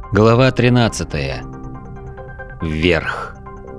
Глава 13. Вверх.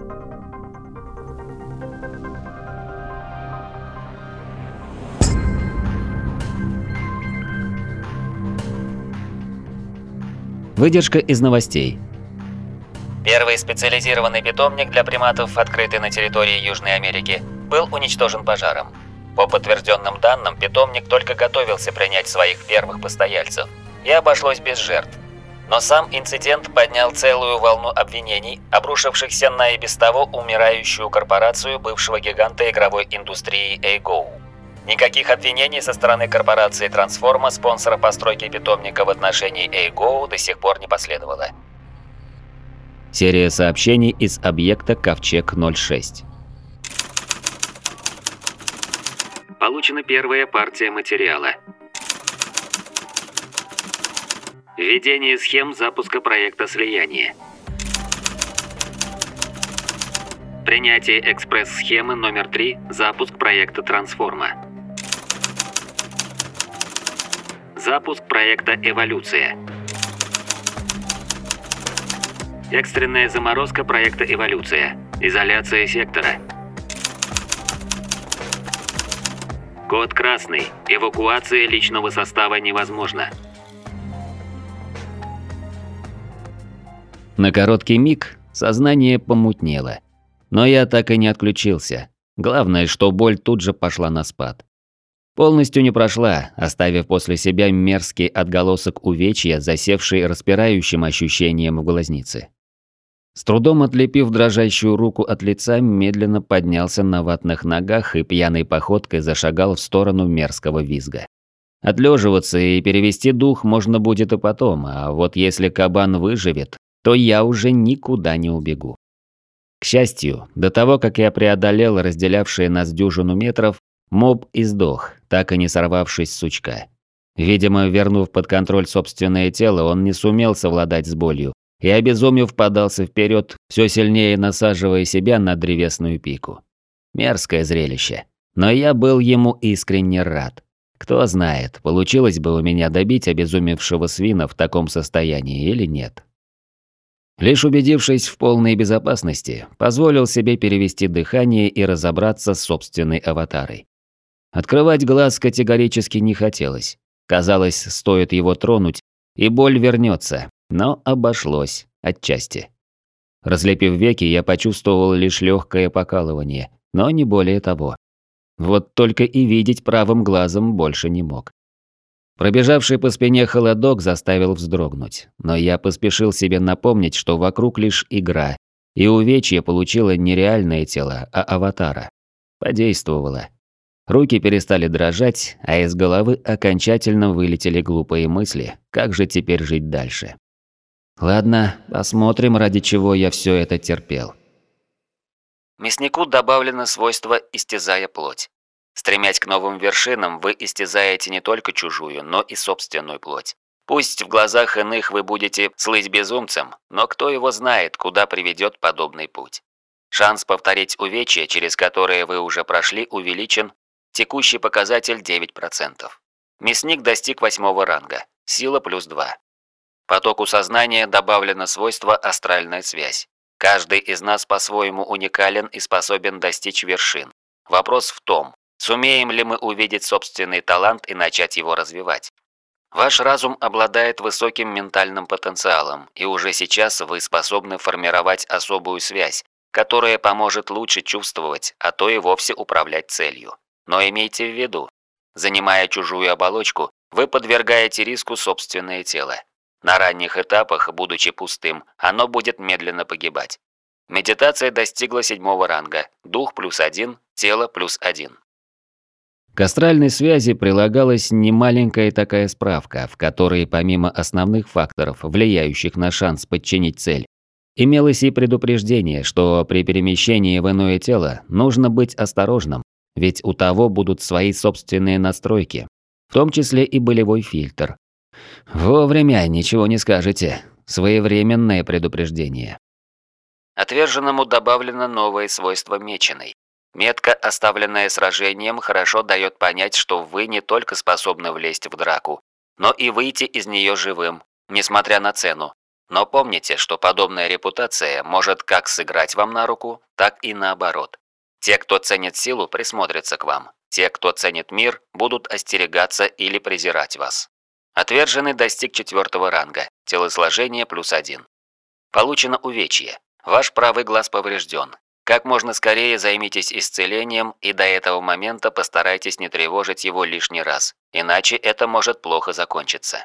Выдержка из новостей. Первый специализированный питомник для приматов, открытый на территории Южной Америки, был уничтожен пожаром. По подтвержденным данным, питомник только готовился принять своих первых постояльцев, и обошлось без жертв. Но сам инцидент поднял целую волну обвинений, обрушившихся на и без того умирающую корпорацию бывшего гиганта игровой индустрии A-Go. Никаких обвинений со стороны корпорации Трансформа, спонсора постройки питомника, в отношении A-Go до сих пор не последовало. Серия сообщений из объекта Ковчег-06. Получена первая партия материала. Введение схем запуска проекта слияния. Принятие экспресс-схемы номер 3. Запуск проекта Трансформа. Запуск проекта Эволюция. Экстренная заморозка проекта Эволюция. Изоляция сектора. Код красный. Эвакуация личного состава невозможна. На короткий миг сознание помутнело. Но я так и не отключился. Главное, что боль тут же пошла на спад. Полностью не прошла, оставив после себя мерзкий отголосок увечья, засевший распирающим ощущением в глазнице. С трудом отлепив дрожащую руку от лица, медленно поднялся на ватных ногах и пьяной походкой зашагал в сторону мерзкого визга. Отлеживаться и перевести дух можно будет и потом, а вот если кабан выживет, то я уже никуда не убегу. К счастью, до того, как я преодолел разделявшие нас дюжину метров, моб и сдох, так и не сорвавшись с сучка. Видимо, вернув под контроль собственное тело, он не сумел совладать с болью и, обезумев, подался вперед, все сильнее насаживая себя на древесную пику. Мерзкое зрелище, но я был ему искренне рад. Кто знает, получилось бы у меня добить обезумевшего свина в таком состоянии или нет. Лишь убедившись в полной безопасности, позволил себе перевести дыхание и разобраться с собственной аватарой. Открывать глаз категорически не хотелось. Казалось, стоит его тронуть, и боль вернется, но обошлось отчасти. Разлепив веки, я почувствовал лишь легкое покалывание, но не более того. Вот только и видеть правым глазом больше не мог. Пробежавший по спине холодок заставил вздрогнуть, но я поспешил себе напомнить, что вокруг лишь игра, и увечье получило не реальное тело, а аватара. Подействовало. Руки перестали дрожать, а из головы окончательно вылетели глупые мысли, как же теперь жить дальше. Ладно, посмотрим, ради чего я все это терпел. Мяснику добавлено свойство «истязая плоть». Стремясь к новым вершинам, вы истязаете не только чужую, но и собственную плоть. Пусть в глазах иных вы будете слыть безумцем, но кто его знает, куда приведет подобный путь. Шанс повторить увечья, через которые вы уже прошли, увеличен. Текущий показатель 9%. Мясник достиг 8 ранга. Сила +2. Потоку сознания добавлено свойство «астральная связь». Каждый из нас по-своему уникален и способен достичь вершин. Вопрос в том, сумеем ли мы увидеть собственный талант и начать его развивать? Ваш разум обладает высоким ментальным потенциалом, и уже сейчас вы способны формировать особую связь, которая поможет лучше чувствовать, а то и вовсе управлять целью. Но имейте в виду, занимая чужую оболочку, вы подвергаете риску собственное тело. На ранних этапах, будучи пустым, оно будет медленно погибать. Медитация достигла 7 ранга, дух +1, тело +1. К астральной связи прилагалась немаленькая такая справка, в которой помимо основных факторов, влияющих на шанс подчинить цель, имелось и предупреждение, что при перемещении в иное тело нужно быть осторожным, ведь у того будут свои собственные настройки, в том числе и болевой фильтр. Вовремя, ничего не скажете, своевременное предупреждение. Отверженному добавлено новое свойство меченый. Метка, оставленная сражением, хорошо дает понять, что вы не только способны влезть в драку, но и выйти из нее живым, несмотря на цену. Но помните, что подобная репутация может как сыграть вам на руку, так и наоборот. Те, кто ценит силу, присмотрятся к вам. Те, кто ценит мир, будут остерегаться или презирать вас. Отверженный достиг 4-го ранга, телосложение +1. Получено увечье. Ваш правый глаз поврежден. Как можно скорее займитесь исцелением и до этого момента постарайтесь не тревожить его лишний раз, иначе это может плохо закончиться.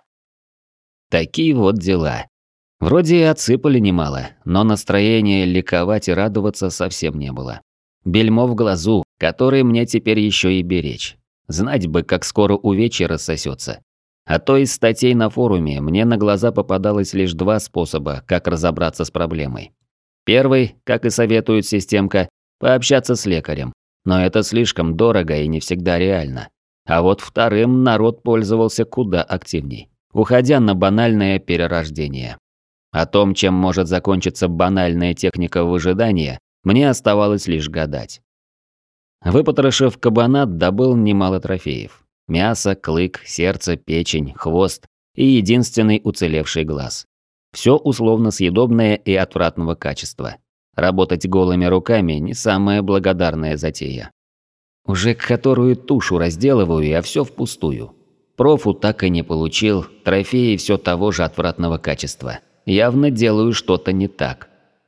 Такие вот дела. Вроде и отсыпали немало, но настроения ликовать и радоваться совсем не было. Бельмо в глазу, который мне теперь еще и беречь. Знать бы, как скоро увечье рассосется. А то из статей на форуме мне на глаза попадалось лишь 2 способа, как разобраться с проблемой. Первый, как и советует системка, пообщаться с лекарем. Но это слишком дорого и не всегда реально. А вот вторым народ пользовался куда активней, уходя на банальное перерождение. О том, чем может закончиться банальная техника выжидания, мне оставалось лишь гадать. Выпотрошив кабанат, добыл немало трофеев. Мясо, клык, сердце, печень, хвост и единственный уцелевший глаз. Все условно съедобное и отвратного качества. Работать голыми руками – не самая благодарная затея. Уже которую тушу разделываю, а все впустую. Профу так и не получил, трофеи все того же отвратного качества. Явно делаю что-то не так.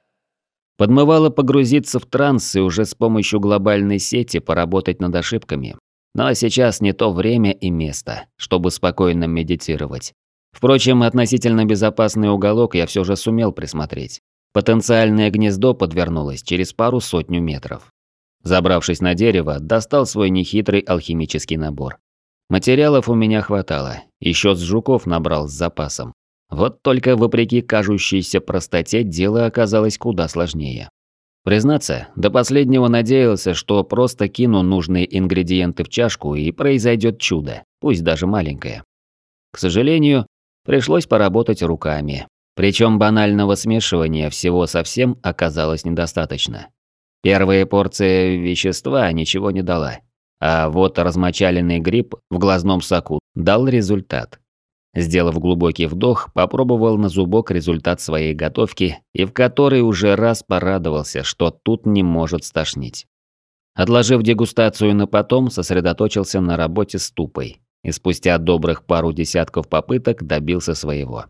Подмывало погрузиться в транс и уже с помощью глобальной сети поработать над ошибками. Но сейчас не то время и место, чтобы спокойно медитировать. Впрочем, относительно безопасный уголок я все же сумел присмотреть. Потенциальное гнездо подвернулось через пару сотню метров. Забравшись на дерево, достал свой нехитрый алхимический набор. Материалов у меня хватало, еще с жуков набрал с запасом. Вот только вопреки кажущейся простоте дело оказалось куда сложнее. Признаться, до последнего надеялся, что просто кину нужные ингредиенты в чашку и произойдет чудо, пусть даже маленькое. К сожалению, пришлось поработать руками. Причем банального смешивания всего совсем оказалось недостаточно. Первая порция вещества ничего не дала. А вот размочаленный гриб в глазном соку дал результат. Сделав глубокий вдох, попробовал на зубок результат своей готовки и в который уже раз порадовался, что тут не может стошнить. Отложив дегустацию на потом, сосредоточился на работе с тупой. И спустя добрых пару десятков попыток добился своего.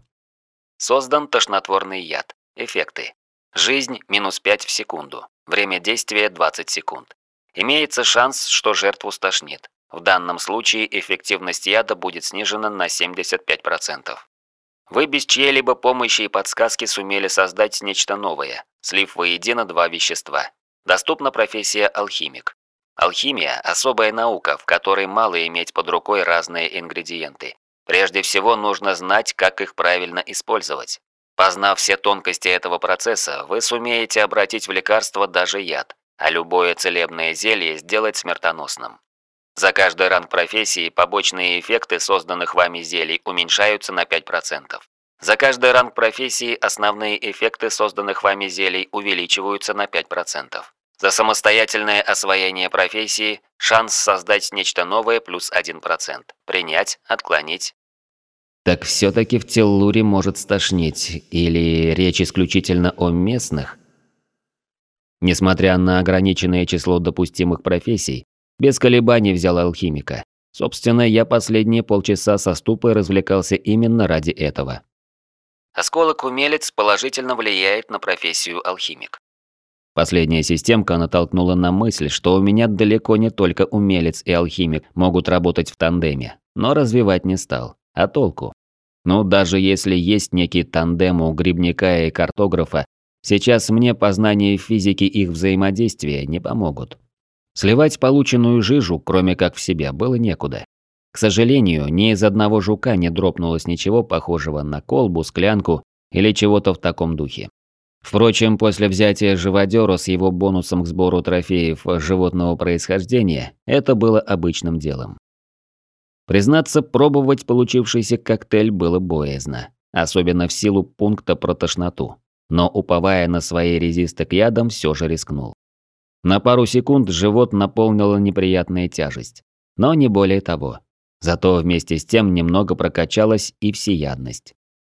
Создан тошнотворный яд. Эффекты. Жизнь -5 в секунду. Время действия 20 секунд. Имеется шанс, что жертву стошнит. В данном случае эффективность яда будет снижена на 75%. Вы без чьей-либо помощи и подсказки сумели создать нечто новое, слив воедино 2 вещества. Доступна профессия алхимик. Алхимия – особая наука, в которой мало иметь под рукой разные ингредиенты. Прежде всего нужно знать, как их правильно использовать. Познав все тонкости этого процесса, вы сумеете обратить в лекарство даже яд, а любое целебное зелье сделать смертоносным. За каждый ранг профессии побочные эффекты созданных вами зелий уменьшаются на 5%. За каждый ранг профессии основные эффекты созданных вами зелий увеличиваются на 5%. За самостоятельное освоение профессии шанс создать нечто новое +1%. Принять, отклонить. Так все-таки в Теллуре может стошнить, или речь исключительно о местных? Несмотря на ограниченное число допустимых профессий, без колебаний взял алхимика. Собственно, я последние полчаса со ступой развлекался именно ради этого. Осколок-умелец положительно влияет на профессию алхимик. Последняя системка натолкнула на мысль, что у меня далеко не только умелец и алхимик могут работать в тандеме, но развивать не стал. А толку? Ну, даже если есть некий тандем у грибника и картографа, сейчас мне познание физики их взаимодействия не помогут. Сливать полученную жижу, кроме как в себя, было некуда. К сожалению, ни из одного жука не дропнулось ничего похожего на колбу, склянку или чего-то в таком духе. Впрочем, после взятия живодёра с его бонусом к сбору трофеев животного происхождения, это было обычным делом. Признаться, пробовать получившийся коктейль было боязно, особенно в силу пункта про тошноту. Но уповая на свои резисты к ядам, все же рискнул. На пару секунд живот наполнила неприятная тяжесть, но не более того. Зато вместе с тем немного прокачалась и всеядность.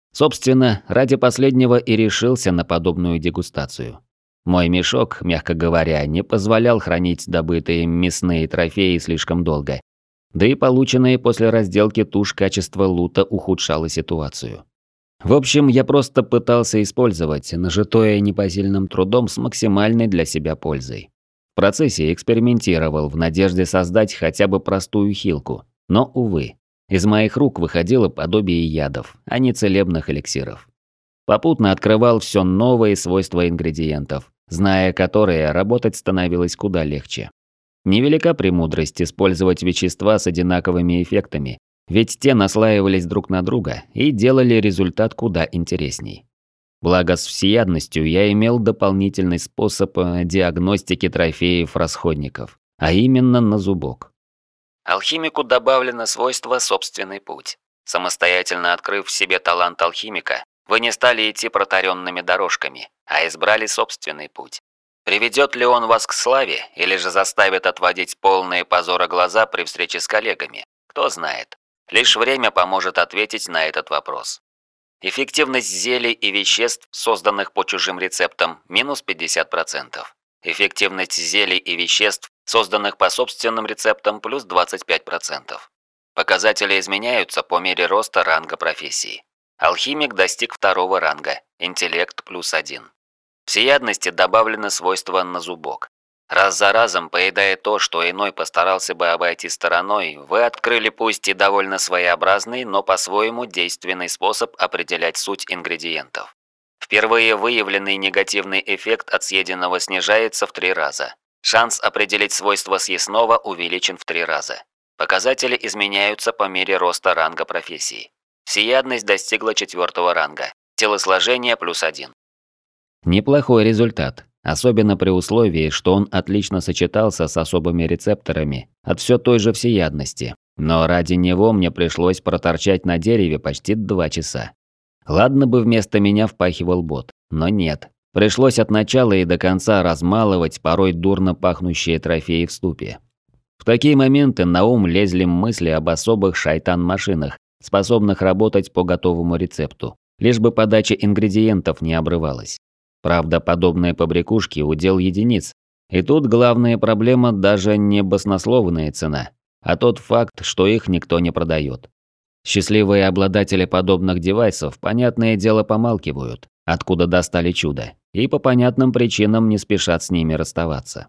Собственно, ради последнего и решился на подобную дегустацию. Мой мешок, мягко говоря, не позволял хранить добытые мясные трофеи слишком долго. Да и полученные после разделки туш качество лута ухудшало ситуацию. В общем, я просто пытался использовать нажитое непосильным трудом с максимальной для себя пользой. В процессе экспериментировал в надежде создать хотя бы простую хилку, но, увы, из моих рук выходило подобие ядов, а не целебных эликсиров. Попутно открывал все новые свойства ингредиентов, зная которые, работать становилось куда легче. Невелика премудрость использовать вещества с одинаковыми эффектами, ведь те наслаивались друг на друга и делали результат куда интересней. Благо с всеядностью я имел дополнительный способ диагностики трофеев-расходников, а именно на зубок. Алхимику добавлено свойство «собственный путь». Самостоятельно открыв в себе талант алхимика, вы не стали идти протаренными дорожками, а избрали собственный путь. Приведет ли он вас к славе, или же заставит отводить полные позора глаза при встрече с коллегами? Кто знает. Лишь время поможет ответить на этот вопрос. Эффективность зелий и веществ, созданных по чужим рецептам, минус 50%. Эффективность зелий и веществ, созданных по собственным рецептам, плюс 25%. Показатели изменяются по мере роста ранга профессии. Алхимик достиг 2-го ранга, интеллект плюс 1. В всеядности добавлено свойство на зубок. Раз за разом, поедая то, что иной постарался бы обойти стороной, вы открыли пусть и довольно своеобразный, но по-своему действенный способ определять суть ингредиентов. Впервые выявленный негативный эффект от съеденного снижается в 3 раза. Шанс определить свойства съестного увеличен в 3 раза. Показатели изменяются по мере роста ранга профессии. Всеядность достигла 4-го ранга. Телосложение плюс 1. Неплохой результат, особенно при условии, что он отлично сочетался с особыми рецепторами от все той же всеядности. Но ради него мне пришлось проторчать на дереве почти 2 часа. Ладно бы вместо меня впахивал бот, но нет. Пришлось от начала и до конца размалывать порой дурно пахнущие трофеи в ступе. В такие моменты на ум лезли мысли об особых шайтан-машинах, способных работать по готовому рецепту, лишь бы подача ингредиентов не обрывалась. Правда, подобные побрякушки – удел единиц. И тут главная проблема даже не баснословная цена, а тот факт, что их никто не продает. Счастливые обладатели подобных девайсов, понятное дело, помалкивают, откуда достали чудо, и по понятным причинам не спешат с ними расставаться.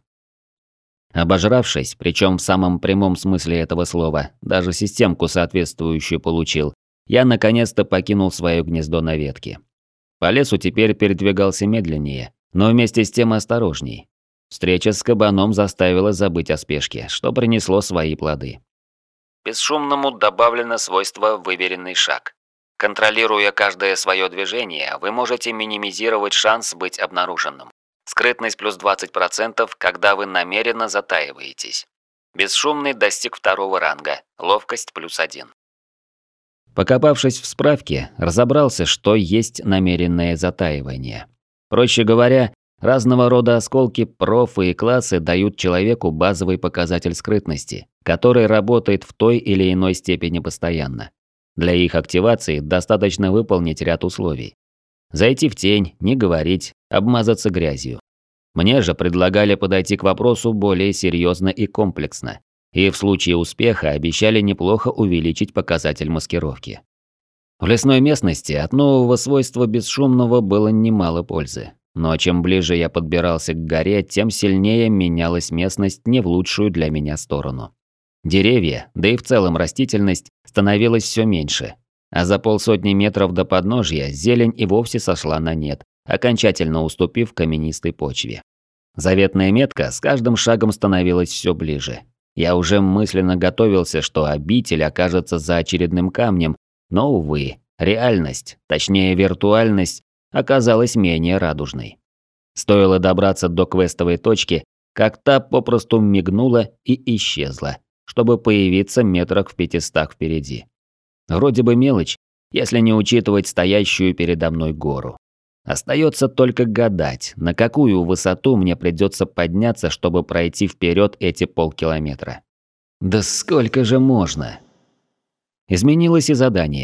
Обожравшись, причем в самом прямом смысле этого слова, даже системку соответствующую получил, я наконец-то покинул свое гнездо на ветке. По лесу теперь передвигался медленнее, но вместе с тем осторожней. Встреча с кабаном заставила забыть о спешке, что принесло свои плоды. Бесшумному добавлено свойство «выверенный шаг». Контролируя каждое свое движение, вы можете минимизировать шанс быть обнаруженным. Скрытность плюс 20%, когда вы намеренно затаиваетесь. Бесшумный достиг 2-го ранга, ловкость плюс 1. Покопавшись в справке, разобрался, что есть намеренное затаивание. Проще говоря, разного рода осколки, профы и классы дают человеку базовый показатель скрытности, который работает в той или иной степени постоянно. Для их активации достаточно выполнить ряд условий. Зайти в тень, не говорить, обмазаться грязью. Мне же предлагали подойти к вопросу более серьезно и комплексно. И в случае успеха обещали неплохо увеличить показатель маскировки. В лесной местности от нового свойства бесшумного было немало пользы. Но чем ближе я подбирался к горе, тем сильнее менялась местность не в лучшую для меня сторону. Деревья, да и в целом растительность, становилась все меньше. А за 50 метров до подножья зелень и вовсе сошла на нет, окончательно уступив каменистой почве. Заветная метка с каждым шагом становилась все ближе. Я уже мысленно готовился, что обитель окажется за очередным камнем, но, увы, реальность, точнее виртуальность, оказалась менее радужной. Стоило добраться до квестовой точки, как та попросту мигнула и исчезла, чтобы появиться метрах в 500 впереди. Вроде бы мелочь, если не учитывать стоящую передо мной гору. Остается только гадать, на какую высоту мне придется подняться, чтобы пройти вперед эти полкилометра. Да сколько же можно? Изменилось и задание.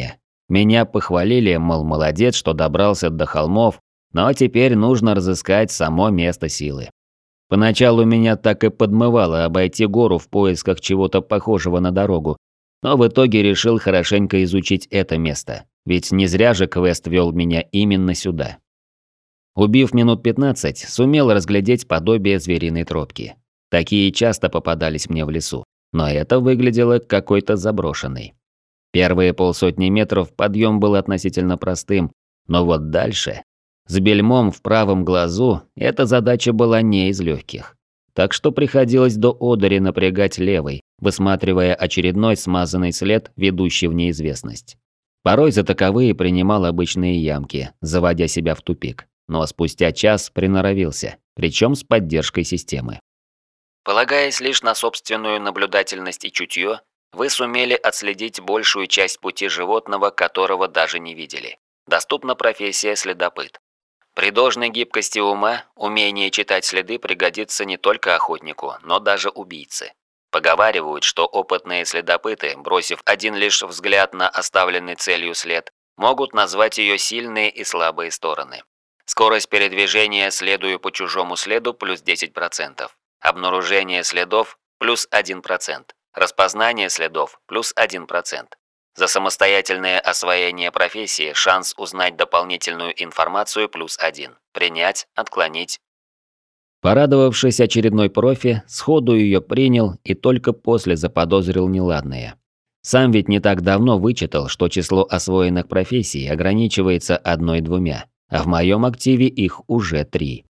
Меня похвалили, мол, молодец, что добрался до холмов, но теперь нужно разыскать само место силы. Поначалу меня так и подмывало обойти гору в поисках чего-то похожего на дорогу, но в итоге решил хорошенько изучить это место, ведь не зря же квест вел меня именно сюда. Убив минут 15, сумел разглядеть подобие звериной тропки. Такие часто попадались мне в лесу, но это выглядело какой-то заброшенной. Первые полсотни метров подъем был относительно простым, но вот дальше, с бельмом в правом глазу, эта задача была не из легких. Так что приходилось до одури напрягать левый, высматривая очередной смазанный след, ведущий в неизвестность. Порой за таковые принимал обычные ямки, заводя себя в тупик, но спустя час приноровился, причем с поддержкой системы. Полагаясь лишь на собственную наблюдательность и чутье, вы сумели отследить большую часть пути животного, которого даже не видели. Доступна профессия следопыт. При должной гибкости ума умение читать следы пригодится не только охотнику, но даже убийце. Поговаривают, что опытные следопыты, бросив один лишь взгляд на оставленный целью след, могут назвать ее сильные и слабые стороны. Скорость передвижения, следуя по чужому следу, плюс 10%. Обнаружение следов – плюс 1%. Распознание следов – плюс 1%. За самостоятельное освоение профессии шанс узнать дополнительную информацию плюс 1. Принять, отклонить. Порадовавшись очередной профи, сходу ее принял и только после заподозрил неладное. Сам ведь не так давно вычитал, что число освоенных профессий ограничивается 1-2, а в моем активе их уже 3.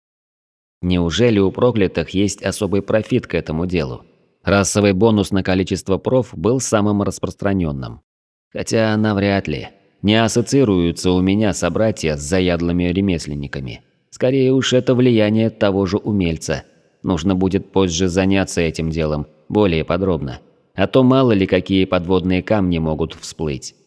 Неужели у проклятых есть особый профит к этому делу? Расовый бонус на количество проф был самым распространенным. Хотя навряд ли. Не ассоциируются у меня собратья с заядлыми ремесленниками. Скорее уж это влияние того же умельца. Нужно будет позже заняться этим делом более подробно. А то мало ли какие подводные камни могут всплыть.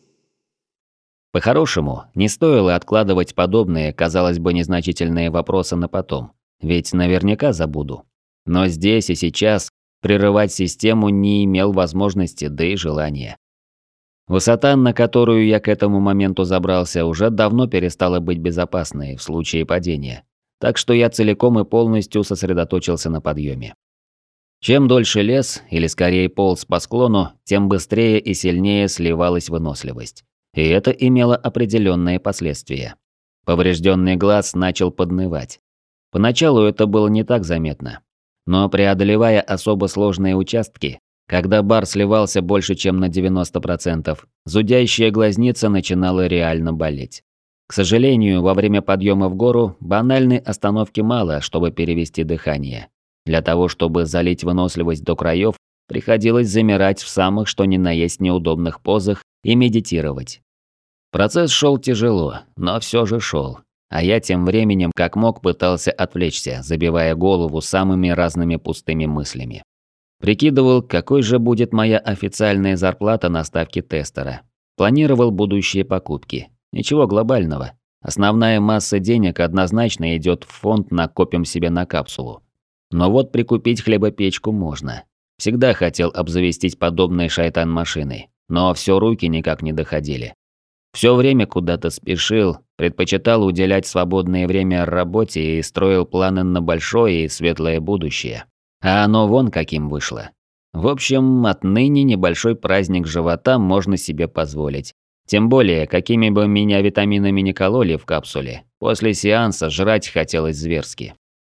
По-хорошему, не стоило откладывать подобные, казалось бы, незначительные вопросы на потом. Ведь наверняка забуду. Но здесь и сейчас прерывать систему не имел возможности, да и желания. Высота, на которую я к этому моменту забрался, уже давно перестала быть безопасной в случае падения. Так что я целиком и полностью сосредоточился на подъеме. Чем дольше лез, или скорее полз по склону, тем быстрее и сильнее сливалась выносливость. И это имело определенные последствия. Поврежденный глаз начал поднывать. Поначалу это было не так заметно. Но преодолевая особо сложные участки, когда бар сливался больше, чем на 90%, зудящая глазница начинала реально болеть. К сожалению, во время подъема в гору банальной остановки мало, чтобы перевести дыхание. Для того, чтобы залить выносливость до краев, приходилось замирать в самых что ни на есть неудобных позах и медитировать. Процесс шел тяжело, но все же шел. А я тем временем как мог пытался отвлечься, забивая голову самыми разными пустыми мыслями. Прикидывал, какой же будет моя официальная зарплата на ставке тестера. Планировал будущие покупки. Ничего глобального. Основная масса денег однозначно идет в фонд «Накопим себе на капсулу». Но вот прикупить хлебопечку можно. Всегда хотел обзавестись подобной шайтан-машиной, но все руки никак не доходили. Все время куда-то спешил, предпочитал уделять свободное время работе и строил планы на большое и светлое будущее. А оно вон каким вышло. В общем, отныне небольшой праздник живота можно себе позволить. Тем более, какими бы меня витаминами не кололи в капсуле, после сеанса жрать хотелось зверски.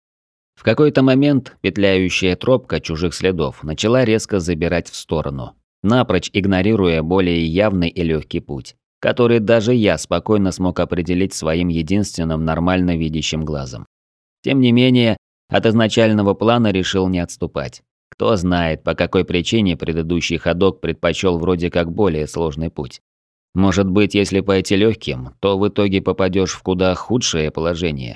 В какой-то момент петляющая тропка чужих следов начала резко забирать в сторону, напрочь игнорируя более явный и легкий путь, который даже я спокойно смог определить своим единственным нормально видящим глазом. Тем не менее, от изначального плана решил не отступать. Кто знает, по какой причине предыдущий ходок предпочел вроде как более сложный путь. Может быть, если пойти легким, то в итоге попадешь в куда худшее положение.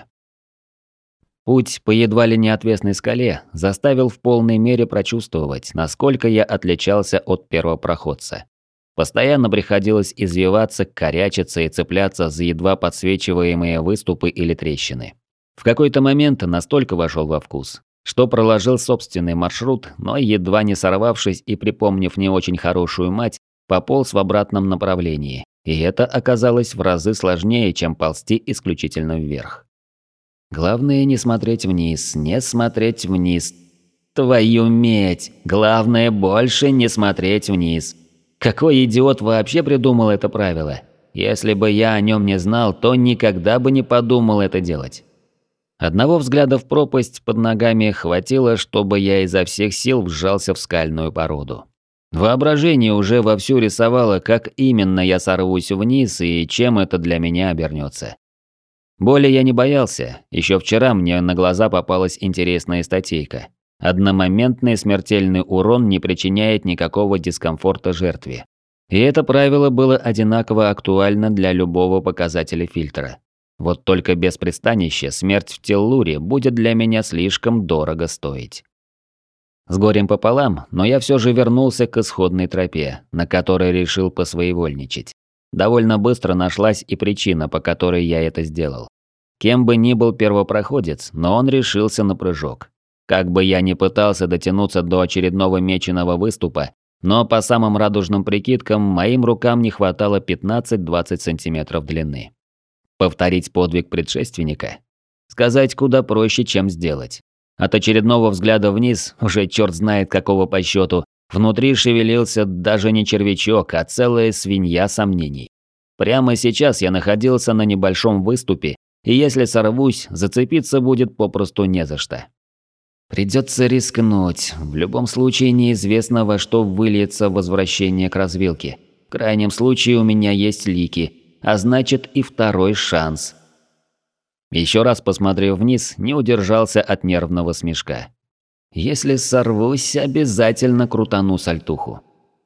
Путь по едва ли не отвесной скале заставил в полной мере прочувствовать, насколько я отличался от первопроходца. Постоянно приходилось извиваться, корячиться и цепляться за едва подсвечиваемые выступы или трещины. В какой-то момент настолько вошел во вкус, что проложил собственный маршрут, но едва не сорвавшись и припомнив не очень хорошую мать, пополз в обратном направлении, И это оказалось в разы сложнее, чем ползти исключительно вверх. Главное не смотреть вниз, не смотреть вниз. Твою медь! Главное больше не смотреть вниз. Какой идиот вообще придумал это правило? Если бы я о нем не знал, то никогда бы не подумал это делать. Одного взгляда в пропасть под ногами хватило, чтобы я изо всех сил вжался в скальную породу. Воображение уже вовсю рисовало, как именно я сорвусь вниз и чем это для меня обернется. Боли я не боялся. Еще вчера мне на глаза попалась интересная статейка. Одномоментный смертельный урон не причиняет никакого дискомфорта жертве. И это правило было одинаково актуально для любого показателя фильтра. Вот только без пристанища смерть в Теллуре будет для меня слишком дорого стоить. С горем пополам, но я все же вернулся к исходной тропе, на которой решил посвоевольничать. Довольно быстро нашлась и причина, по которой я это сделал. Кем бы ни был первопроходец, но он решился на прыжок. Как бы я ни пытался дотянуться до очередного меченого выступа, но по самым радужным прикидкам моим рукам не хватало 15-20 сантиметров длины. Повторить подвиг предшественника? Сказать куда проще, чем сделать. От очередного взгляда вниз, уже черт знает какого по счету, внутри шевелился даже не червячок, а целая свинья сомнений. Прямо сейчас я находился на небольшом выступе, и если сорвусь, зацепиться будет попросту не за что. Придется рискнуть. В любом случае неизвестно, во что выльется возвращение к развилке. В крайнем случае у меня есть лики, а значит и второй шанс. Еще раз посмотрев вниз, не удержался от нервного смешка. Если сорвусь, обязательно крутану сальтуху.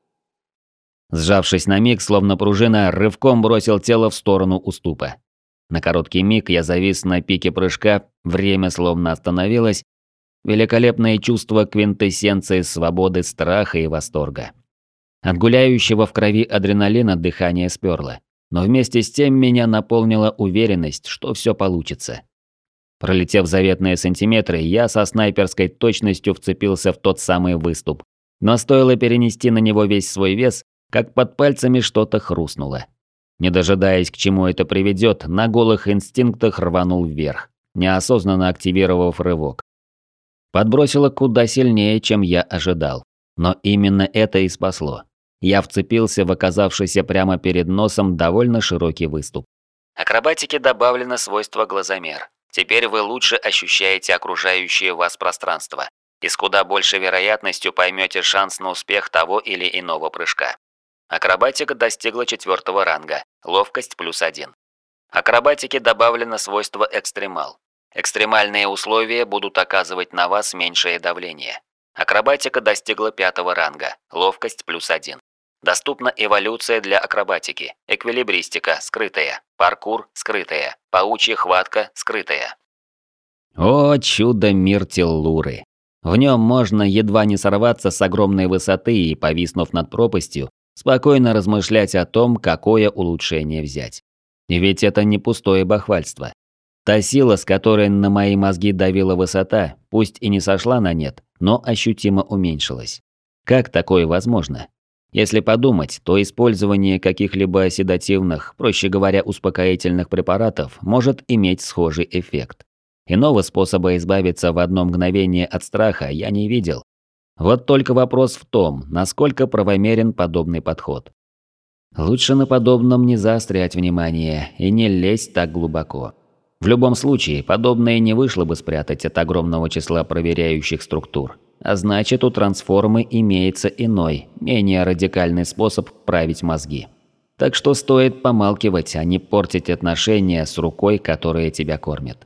Сжавшись на миг, словно пружина, рывком бросил тело в сторону уступа. На короткий миг я завис на пике прыжка, время словно остановилось. Великолепное чувство квинтэссенции свободы, страха и восторга. От гуляющего в крови адреналина дыхание сперло, но вместе с тем меня наполнила уверенность, что все получится. Пролетев заветные сантиметры, я со снайперской точностью вцепился в тот самый выступ, но стоило перенести на него весь свой вес, как под пальцами что-то хрустнуло. Не дожидаясь, к чему это приведет, на голых инстинктах рванул вверх, неосознанно активировав рывок. Подбросило куда сильнее, чем я ожидал. Но именно это и спасло. Я вцепился в оказавшийся прямо перед носом довольно широкий выступ. Акробатике добавлено свойство глазомер. Теперь вы лучше ощущаете окружающее вас пространство и с куда большей вероятностью поймете шанс на успех того или иного прыжка. Акробатика достигла 4-го ранга, ловкость +1. Акробатике добавлено свойство экстремал. Экстремальные условия будут оказывать на вас меньшее давление. Акробатика достигла 5-го ранга, ловкость +1. Доступна эволюция для акробатики, эквилибристика скрытая, паркур скрытая, паучья хватка скрытая. О, чудо мир Теллуры! В нем можно едва не сорваться с огромной высоты и, повиснув над пропастью, спокойно размышлять о том, какое улучшение взять. И ведь это не пустое бахвальство. Та сила, с которой на мои мозги давила высота, пусть и не сошла на нет, но ощутимо уменьшилась. Как такое возможно? Если подумать, то использование каких-либо седативных, проще говоря, успокоительных препаратов может иметь схожий эффект. Иного способа избавиться в одно мгновение от страха я не видел. Вот только вопрос в том, насколько правомерен подобный подход. Лучше на подобном не заострять внимание и не лезть так глубоко. В любом случае, подобное не вышло бы спрятать от огромного числа проверяющих структур. А значит, у трансформы имеется иной, менее радикальный способ править мозги. Так что стоит помалкивать, а не портить отношения с рукой, которая тебя кормит.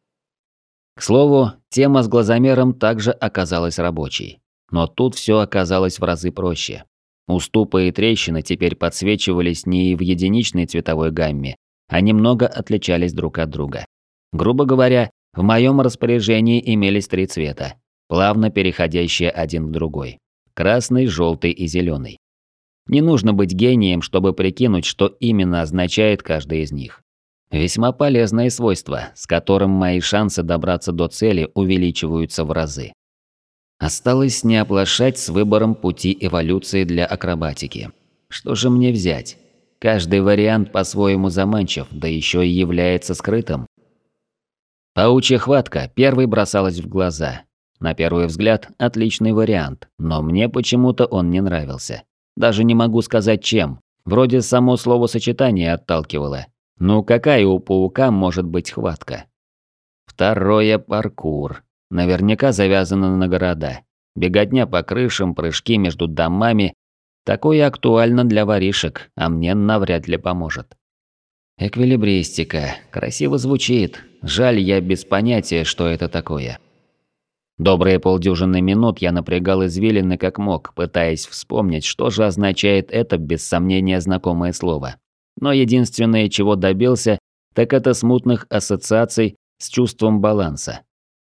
К слову, тема с глазомером также оказалась рабочей. Но тут все оказалось в разы проще. Уступы и трещины теперь подсвечивались не в единичной цветовой гамме, а немного отличались друг от друга. Грубо говоря, в моем распоряжении имелись 3 цвета, плавно переходящие один в другой. Красный, желтый и зеленый. Не нужно быть гением, чтобы прикинуть, что именно означает каждый из них. Весьма полезное свойство, с которым мои шансы добраться до цели увеличиваются в разы. Осталось не оплошать с выбором пути эволюции для акробатики. Что же мне взять? Каждый вариант по-своему заманчив, да еще и является скрытым. Паучья хватка первой бросалась в глаза. На первый взгляд, отличный вариант, но мне почему-то он не нравился. Даже не могу сказать чем. Вроде само словосочетание отталкивало. Ну какая у паука может быть хватка? Второе – паркур. Наверняка завязано на города. Беготня по крышам, прыжки между домами. Такое актуально для воришек, а мне навряд ли поможет. Эквилибристика. Красиво звучит. Жаль, я без понятия, что это такое. Добрые полдюжины минут я напрягал извилины как мог, пытаясь вспомнить, что же означает это без сомнения знакомое слово. Но единственное, чего добился, так это смутных ассоциаций с чувством баланса.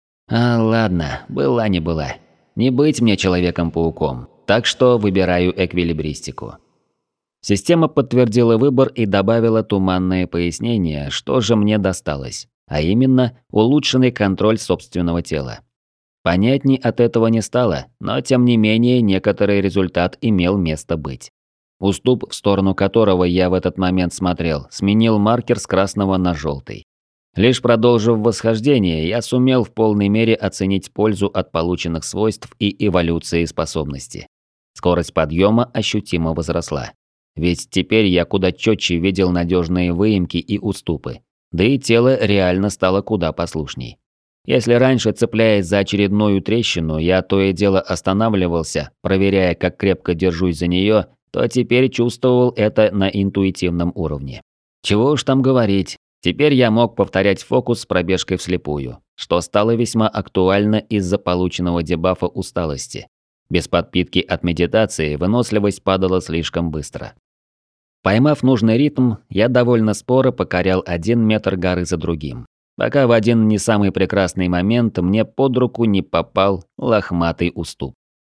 А ладно, была не была. Не быть мне Человеком-пауком, так что выбираю эквилибристику. Система подтвердила выбор и добавила туманное пояснение, что же мне досталось, а именно улучшенный контроль собственного тела. Понятней от этого не стало, но тем не менее некоторый результат имел место быть. Уступ, в сторону которого я в этот момент смотрел, сменил маркер с красного на желтый. Лишь продолжив восхождение, я сумел в полной мере оценить пользу от полученных свойств и эволюции способности. Скорость подъема ощутимо возросла. Ведь теперь я куда четче видел надежные выемки и уступы. Да и тело реально стало куда послушней. Если раньше, цепляясь за очередную трещину, я то и дело останавливался, проверяя, как крепко держусь за нее, то теперь чувствовал это на интуитивном уровне. Чего уж там говорить, теперь я мог повторять фокус с пробежкой вслепую, что стало весьма актуально из-за полученного дебафа усталости. Без подпитки от медитации выносливость падала слишком быстро. Поймав нужный ритм, я довольно споро покорял 1 метр горы за другим. Пока в один не самый прекрасный момент мне под руку не попал лохматый уступ.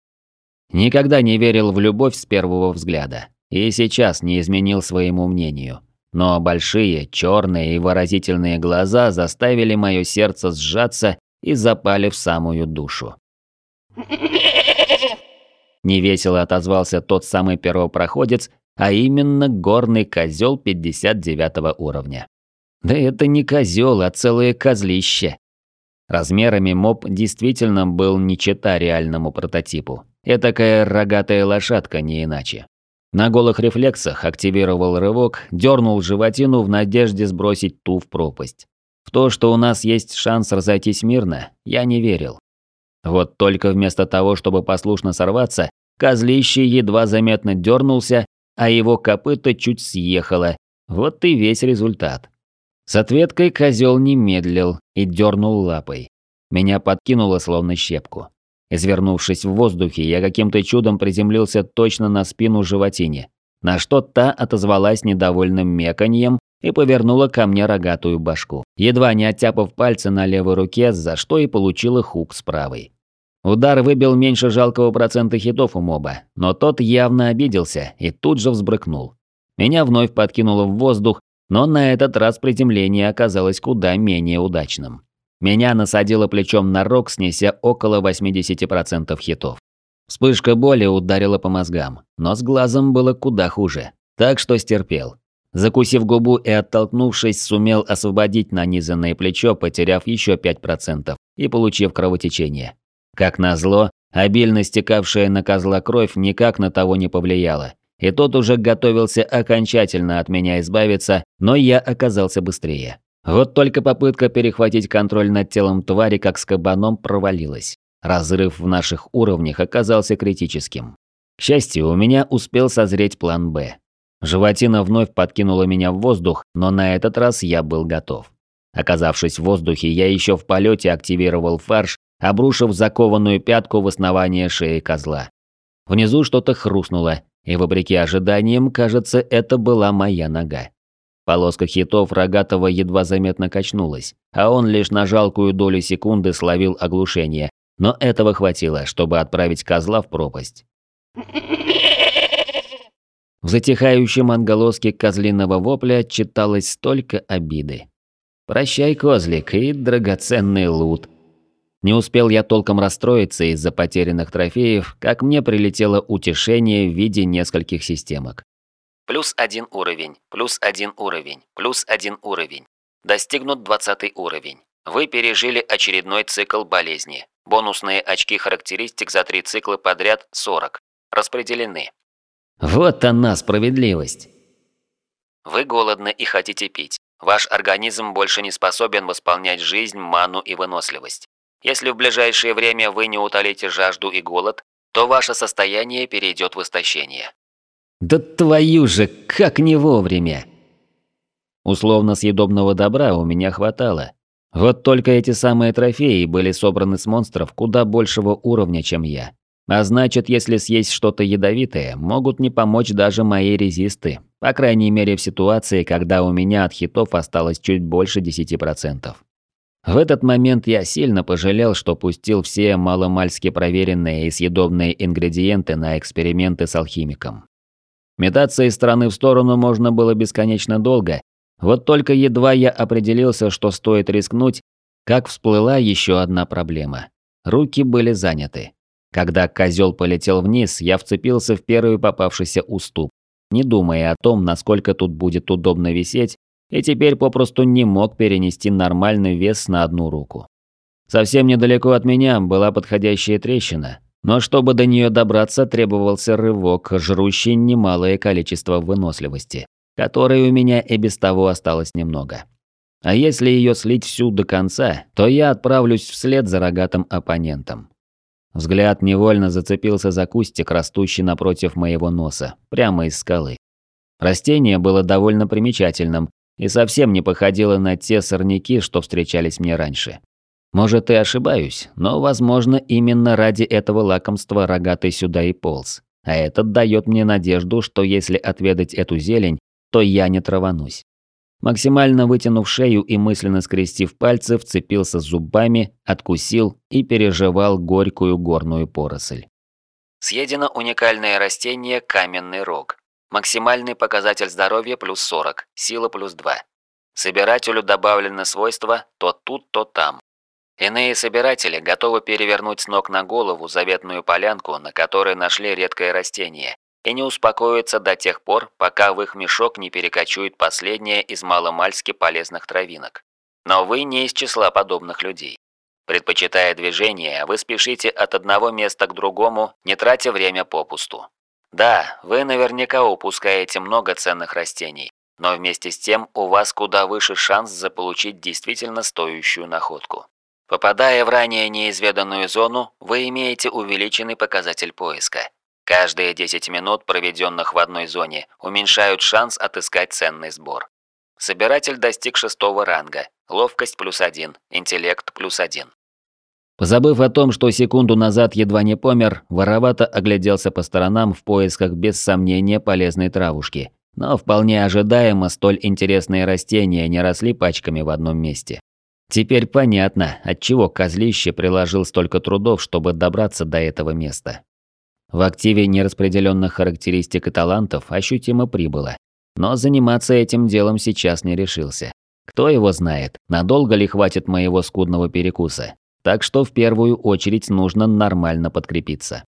Никогда не верил в любовь с первого взгляда. И сейчас не изменил своему мнению. Но большие, черные и выразительные глаза заставили мое сердце сжаться и запали в самую душу. Невесело отозвался тот самый первопроходец, а именно горный козел 59 уровня. Да это не козел, а целое козлище. Размерами моб действительно был не чета реальному прототипу. Этакая рогатая лошадка, не иначе. На голых рефлексах активировал рывок, дернул животину в надежде сбросить ту в пропасть. В то, что у нас есть шанс разойтись мирно, я не верил. Вот только вместо того, чтобы послушно сорваться, козлище едва заметно дернулся, а его копыто чуть съехало. Вот и весь результат. С ответкой козел не медлил и дернул лапой. Меня подкинуло словно щепку. Извернувшись в воздухе, я каким-то чудом приземлился точно на спину животине, на что та отозвалась недовольным меканьем и повернула ко мне рогатую башку, едва не оттяпав пальцы на левой руке, за что и получила хук с правой. Удар выбил меньше жалкого процента хитов у моба, но тот явно обиделся и тут же взбрыкнул. Меня вновь подкинуло в воздух, но на этот раз приземление оказалось куда менее удачным. Меня насадило плечом на рог, снеся около 80% хитов. Вспышка боли ударила по мозгам, но с глазом было куда хуже, так что стерпел. Закусив губу и оттолкнувшись, сумел освободить нанизанное плечо, потеряв еще 5% и получив кровотечение. Как назло, обильно стекавшая на козла кровь никак на того не повлияла, и тот уже готовился окончательно от меня избавиться, но я оказался быстрее. Вот только попытка перехватить контроль над телом твари как с кабаном провалилась. Разрыв в наших уровнях оказался критическим. К счастью, у меня успел созреть план «Б». Животина вновь подкинула меня в воздух, но на этот раз я был готов. Оказавшись в воздухе, я еще в полете активировал фарш, обрушив закованную пятку в основание шеи козла. Внизу что-то хрустнуло, и вопреки ожиданиям, кажется, это была моя нога. Полоска хитов рогатого едва заметно качнулась, а он лишь на жалкую долю секунды словил оглушение, но этого хватило, чтобы отправить козла в пропасть. В затихающем отголоске козлиного вопля читалось столько обиды. «Прощай, козлик, и драгоценный лут». Не успел я толком расстроиться из-за потерянных трофеев, как мне прилетело утешение в виде нескольких системок. Плюс 1 уровень, плюс 1 уровень, плюс 1 уровень. Достигнут 20 уровень. Вы пережили очередной цикл болезни. Бонусные очки характеристик за 3 цикла подряд 40. Распределены. Вот она справедливость. Вы голодны и хотите пить. Ваш организм больше не способен восполнять жизнь, ману и выносливость. Если в ближайшее время вы не утолите жажду и голод, то ваше состояние перейдет в истощение. Да твою же, как не вовремя! Условно съедобного добра у меня хватало. Вот только эти самые трофеи были собраны с монстров куда большего уровня, чем я. А значит, если съесть что-то ядовитое, могут не помочь даже мои резисты. По крайней мере в ситуации, когда у меня от хитов осталось чуть больше 10%. В этот момент я сильно пожалел, что пустил все маломальски проверенные и съедобные ингредиенты на эксперименты с алхимиком. Метаться из стороны в сторону можно было бесконечно долго, вот только едва я определился, что стоит рискнуть, как всплыла еще одна проблема. Руки были заняты. Когда козел полетел вниз, я вцепился в первый попавшийся уступ, не думая о том, насколько тут будет удобно висеть, и теперь попросту не мог перенести нормальный вес на одну руку. Совсем недалеко от меня была подходящая трещина, но чтобы до нее добраться, требовался рывок, жрущий немалое количество выносливости, которой у меня и без того осталось немного. А если ее слить всю до конца, то я отправлюсь вслед за рогатым оппонентом. Взгляд невольно зацепился за кустик, растущий напротив моего носа, прямо из скалы. Растение было довольно примечательным и совсем не походило на те сорняки, что встречались мне раньше. Может, и ошибаюсь, но, возможно, именно ради этого лакомства рогатый сюда и полз. А этот дает мне надежду, что если отведать эту зелень, то я не траванусь. Максимально вытянув шею и мысленно скрестив пальцы, вцепился зубами, откусил и пережевал горькую горную поросль. Съедено уникальное растение «Каменный рог». Максимальный показатель здоровья плюс 40, сила плюс 2. Собирателю добавлены свойства то тут, то там. Иные собиратели готовы перевернуть с ног на голову заветную полянку, на которой нашли редкое растение, и не успокоятся до тех пор, пока в их мешок не перекочует последнее из маломальски полезных травинок. Но вы не из числа подобных людей. Предпочитая движение, вы спешите от одного места к другому, не тратя время попусту. Да, вы наверняка упускаете много ценных растений, но вместе с тем у вас куда выше шанс заполучить действительно стоящую находку. Попадая в ранее неизведанную зону, вы имеете увеличенный показатель поиска. Каждые 10 минут, проведенных в одной зоне, уменьшают шанс отыскать ценный сбор. Собиратель достиг 6-го ранга, ловкость плюс 1, интеллект плюс 1. Позабыв о том, что секунду назад едва не помер, воровато огляделся по сторонам в поисках без сомнения полезной травушки. Но вполне ожидаемо столь интересные растения не росли пачками в одном месте. Теперь понятно, отчего козлище приложил столько трудов, чтобы добраться до этого места. В активе нераспределенных характеристик и талантов ощутимо прибыло. Но заниматься этим делом сейчас не решился. Кто его знает, надолго ли хватит моего скудного перекуса. Так что в первую очередь нужно нормально подкрепиться.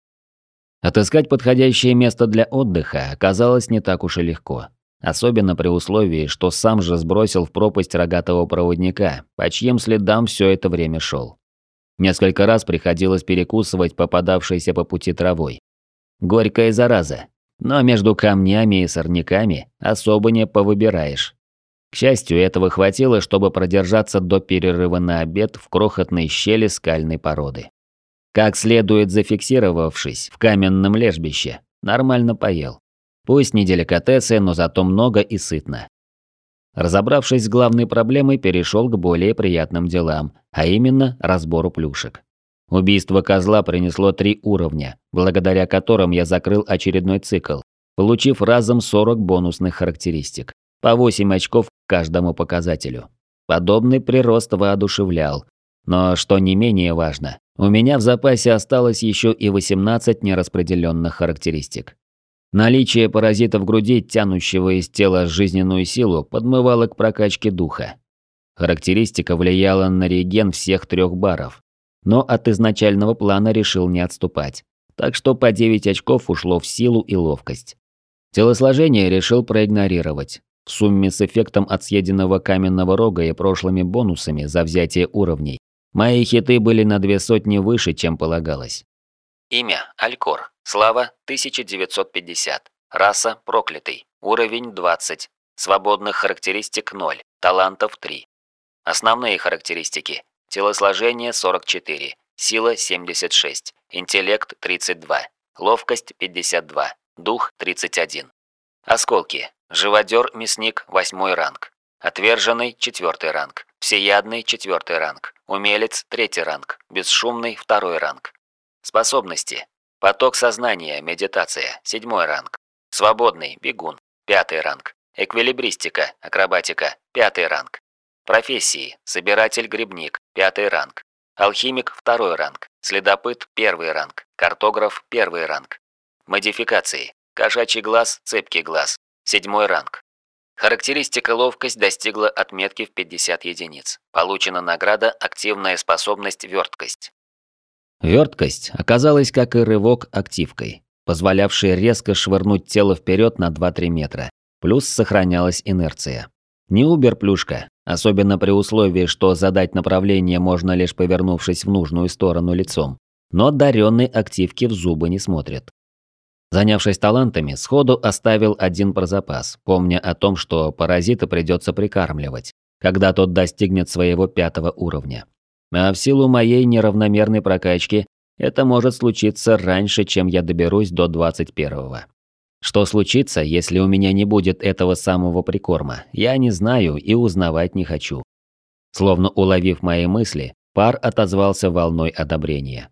Отыскать подходящее место для отдыха оказалось не так уж и легко. Особенно при условии, что сам же сбросил в пропасть рогатого проводника, по чьим следам все это время шел. Несколько раз приходилось перекусывать попадавшейся по пути травой. Горькая зараза, но между камнями и сорняками особо не повыбираешь. К счастью, этого хватило, чтобы продержаться до перерыва на обед в крохотной щели скальной породы. Как следует зафиксировавшись в каменном лежбище, нормально поел. Пусть не деликатесы, но зато много и сытно. Разобравшись с главной проблемой, перешел к более приятным делам, а именно разбору плюшек. Убийство козла принесло 3 уровня, благодаря которым я закрыл очередной цикл, получив разом 40 бонусных характеристик, по 8 очков к каждому показателю. Подобный прирост воодушевлял. Но, что не менее важно, у меня в запасе осталось еще и 18 нераспределенных характеристик. Наличие паразита в груди, тянущего из тела жизненную силу, подмывало к прокачке духа. Характеристика влияла на реген всех 3 баров. Но от изначального плана решил не отступать. Так что по 9 очков ушло в силу и ловкость. Телосложение решил проигнорировать. В сумме с эффектом от съеденного каменного рога и прошлыми бонусами за взятие уровней, мои хиты были на 200 выше, чем полагалось. Имя – Алькор. Слава – 1950. Раса – Проклятый. Уровень – 20. Свободных характеристик – 0. Талантов – 3. Основные характеристики. Телосложение – 44. Сила – 76. Интеллект – 32. Ловкость – 52. Дух – 31. Осколки. Живодер-мясник – 8 ранг. Отверженный – 4 ранг. Всеядный – 4 ранг. Умелец – 3 ранг. Бесшумный – 2 ранг. Способности. Поток сознания, медитация, 7 ранг. Свободный, бегун, 5 ранг. Эквилибристика, акробатика, 5 ранг. Профессии. Собиратель-грибник, 5 ранг. Алхимик, 2 ранг. Следопыт, 1 ранг. Картограф, 1 ранг. Модификации. Кошачий глаз, цепкий глаз, 7 ранг. Характеристика ловкость достигла отметки в 50 единиц. Получена награда «Активная способность верткость». Верткость оказалась, как и рывок, активкой, позволявшей резко швырнуть тело вперед на 2-3 метра, плюс сохранялась инерция. Не убер-плюшка, особенно при условии, что задать направление можно лишь повернувшись в нужную сторону лицом, но даренной активки в зубы не смотрит. Занявшись талантами, сходу оставил один про запас, помня о том, что паразита придется прикармливать, когда тот достигнет своего 5 уровня. А в силу моей неравномерной прокачки это может случиться раньше, чем я доберусь до 21-го. Что случится, если у меня не будет этого самого прикорма, я не знаю и узнавать не хочу. Словно уловив мои мысли, пар отозвался волной одобрения.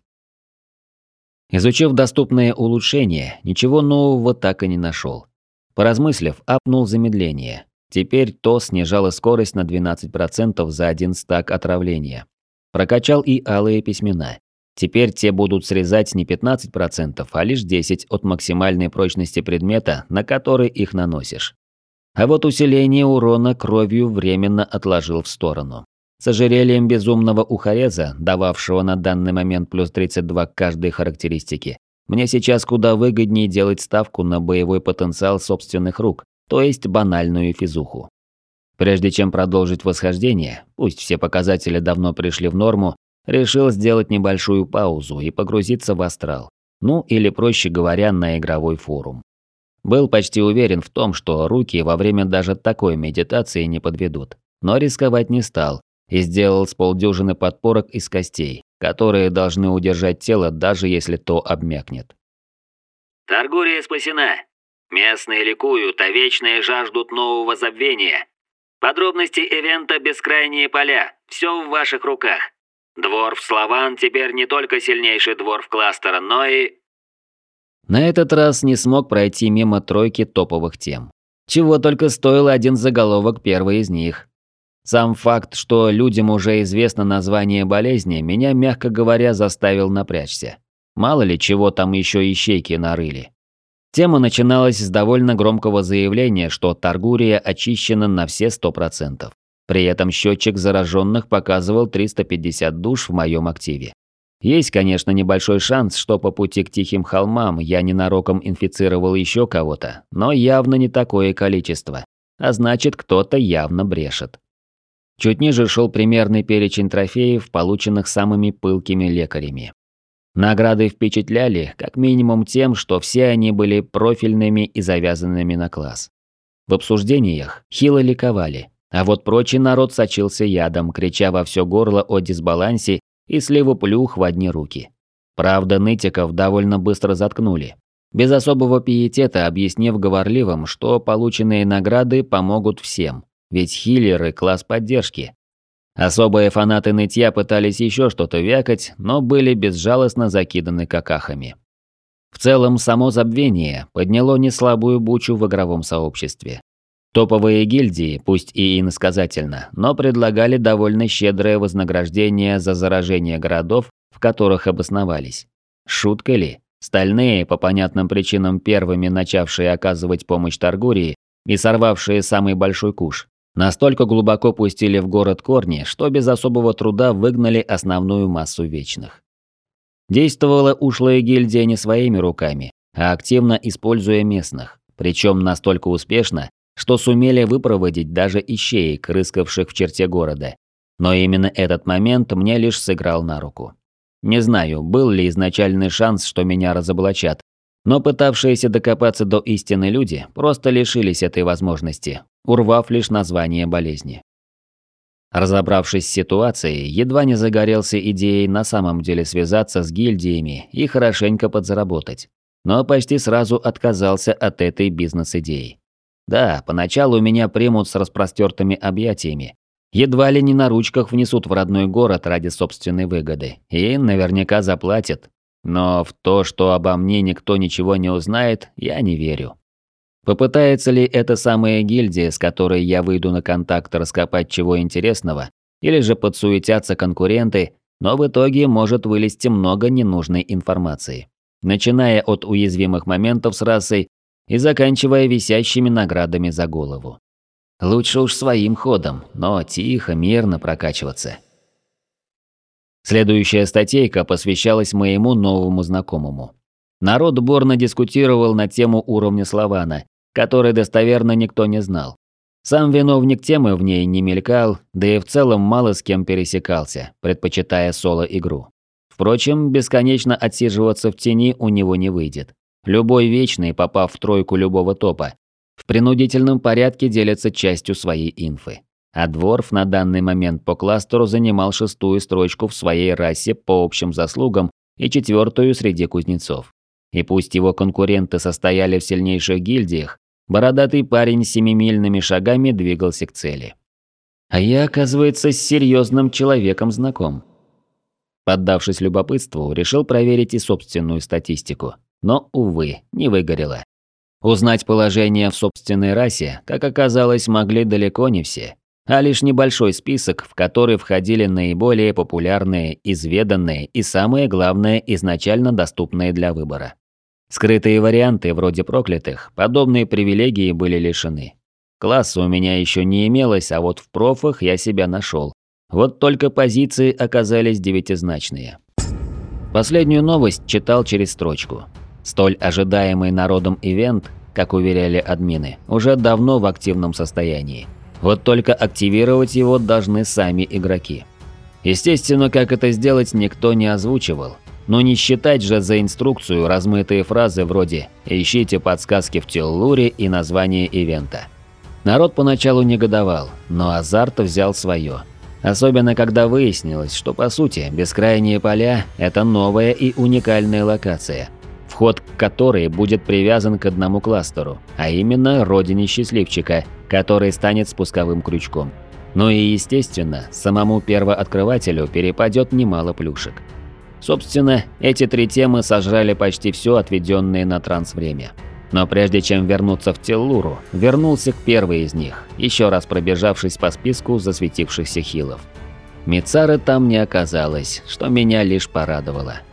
Изучив доступные улучшения, ничего нового так и не нашел. Поразмыслив, апнул замедление. Теперь то снижало скорость на 12% за 1 стак отравления. Прокачал и алые письмена. Теперь те будут срезать не 15%, а лишь 10% от максимальной прочности предмета, на который их наносишь. А вот усиление урона кровью временно отложил в сторону. С ожерельем безумного ухареза, дававшего на данный момент плюс 32 к каждой характеристике, мне сейчас куда выгоднее делать ставку на боевой потенциал собственных рук, то есть банальную физуху. Прежде чем продолжить восхождение, пусть все показатели давно пришли в норму, решил сделать небольшую паузу и погрузиться в астрал. Ну или, проще говоря, на игровой форум. Был почти уверен в том, что руки во время даже такой медитации не подведут, но рисковать не стал и сделал с полдюжины подпорок из костей, которые должны удержать тело, даже если то обмякнет. Таргурия спасена. Местные ликуют, а вечные жаждут нового забвения. Подробности ивента «Бескрайние поля». Все в ваших руках. Дворф Славан теперь не только сильнейший дворф кластера, но и... На этот раз не смог пройти мимо тройки топовых тем. Чего только стоил один заголовок первой из них. Сам факт, что людям уже известно название болезни, меня, мягко говоря, заставил напрячься. Мало ли чего там еще ищейки нарыли. Тема начиналась с довольно громкого заявления, что Таргурия очищена на все 100%. При этом счетчик зараженных показывал 350 душ в моем активе. Есть, конечно, небольшой шанс, что по пути к Тихим холмам я ненароком инфицировал еще кого-то, но явно не такое количество. А значит, кто-то явно брешет. Чуть ниже шел примерный перечень трофеев, полученных самыми пылкими лекарями. Награды впечатляли, как минимум тем, что все они были профильными и завязанными на класс. В обсуждениях хило ликовали, а вот прочий народ сочился ядом, крича во все горло о дисбалансе и сливу плюх в одни руки. Правда, нытиков довольно быстро заткнули, без особого пиетета объяснив говорливым, что полученные награды помогут всем, ведь хиллеры – класс поддержки. Особые фанаты нытья пытались еще что-то вякать, но были безжалостно закиданы какахами. В целом, само забвение подняло неслабую бучу в игровом сообществе. Топовые гильдии, пусть и иносказательно, но предлагали довольно щедрое вознаграждение за заражение городов, в которых обосновались. Шутка ли? Стальные, по понятным причинам первыми начавшие оказывать помощь Таргурии и сорвавшие самый большой куш, настолько глубоко пустили в город корни, что без особого труда выгнали основную массу вечных. Действовала ушлая гильдия не своими руками, а активно используя местных, причем настолько успешно, что сумели выпроводить даже ищеек, рыскавших в черте города. Но именно этот момент мне лишь сыграл на руку. Не знаю, был ли изначальный шанс, что меня разоблачат, но пытавшиеся докопаться до истины люди просто лишились этой возможности, урвав лишь название болезни. Разобравшись с ситуацией, едва не загорелся идеей на самом деле связаться с гильдиями и хорошенько подзаработать. Но почти сразу отказался от этой бизнес-идеи. Да, поначалу меня примут с распростертыми объятиями. Едва ли не на ручках внесут в родной город ради собственной выгоды. И наверняка заплатят. Но в то, что обо мне никто ничего не узнает, я не верю. Попытается ли эта самая гильдия, с которой я выйду на контакт, раскопать чего интересного, или же подсуетятся конкуренты, но в итоге может вылезти много ненужной информации. Начиная от уязвимых моментов с расой и заканчивая висящими наградами за голову. Лучше уж своим ходом, но тихо, мирно прокачиваться. Следующая статейка посвящалась моему новому знакомому. Народ бурно дискутировал на тему уровня Слована, который достоверно никто не знал. Сам виновник темы в ней не мелькал, да и в целом мало с кем пересекался, предпочитая соло-игру. Впрочем, бесконечно отсиживаться в тени у него не выйдет. Любой вечный, попав в тройку любого топа, в принудительном порядке делится частью своей инфы. А Дворф на данный момент по кластеру занимал 6-ю строчку в своей расе по общим заслугам и 4-ю среди кузнецов. И пусть его конкуренты состояли в сильнейших гильдиях, бородатый парень 7-мильными шагами двигался к цели. А я, оказывается, с серьезным человеком знаком. Поддавшись любопытству, решил проверить и собственную статистику. Но, увы, не выгорело. Узнать положение в собственной расе, как оказалось, могли далеко не все, а лишь небольшой список, в который входили наиболее популярные, изведанные и, самое главное, изначально доступные для выбора. Скрытые варианты, вроде проклятых, подобные привилегии были лишены. Класса у меня еще не имелось, а вот в профах я себя нашел. Вот только позиции оказались девятизначные. Последнюю новость читал через строчку. Столь ожидаемый народом ивент, как уверяли админы, уже давно в активном состоянии. Вот только активировать его должны сами игроки. Естественно, как это сделать, никто не озвучивал. Но не считать же за инструкцию размытые фразы вроде «ищите подсказки в Теллуре» и название ивента. Народ поначалу негодовал, но азарт взял свое. Особенно когда выяснилось, что по сути бескрайние поля – это новая и уникальная локация, вход к которой будет привязан к одному кластеру, а именно родине счастливчика, который станет спусковым крючком. Ну и естественно, самому первооткрывателю перепадет немало плюшек. Собственно, эти 3 темы сожрали почти все отведенное на транс время. Но прежде чем вернуться в Теллуру, вернулся к первой из них, еще раз пробежавшись по списку засветившихся хилов. Мицары там не оказалось, что меня лишь порадовало.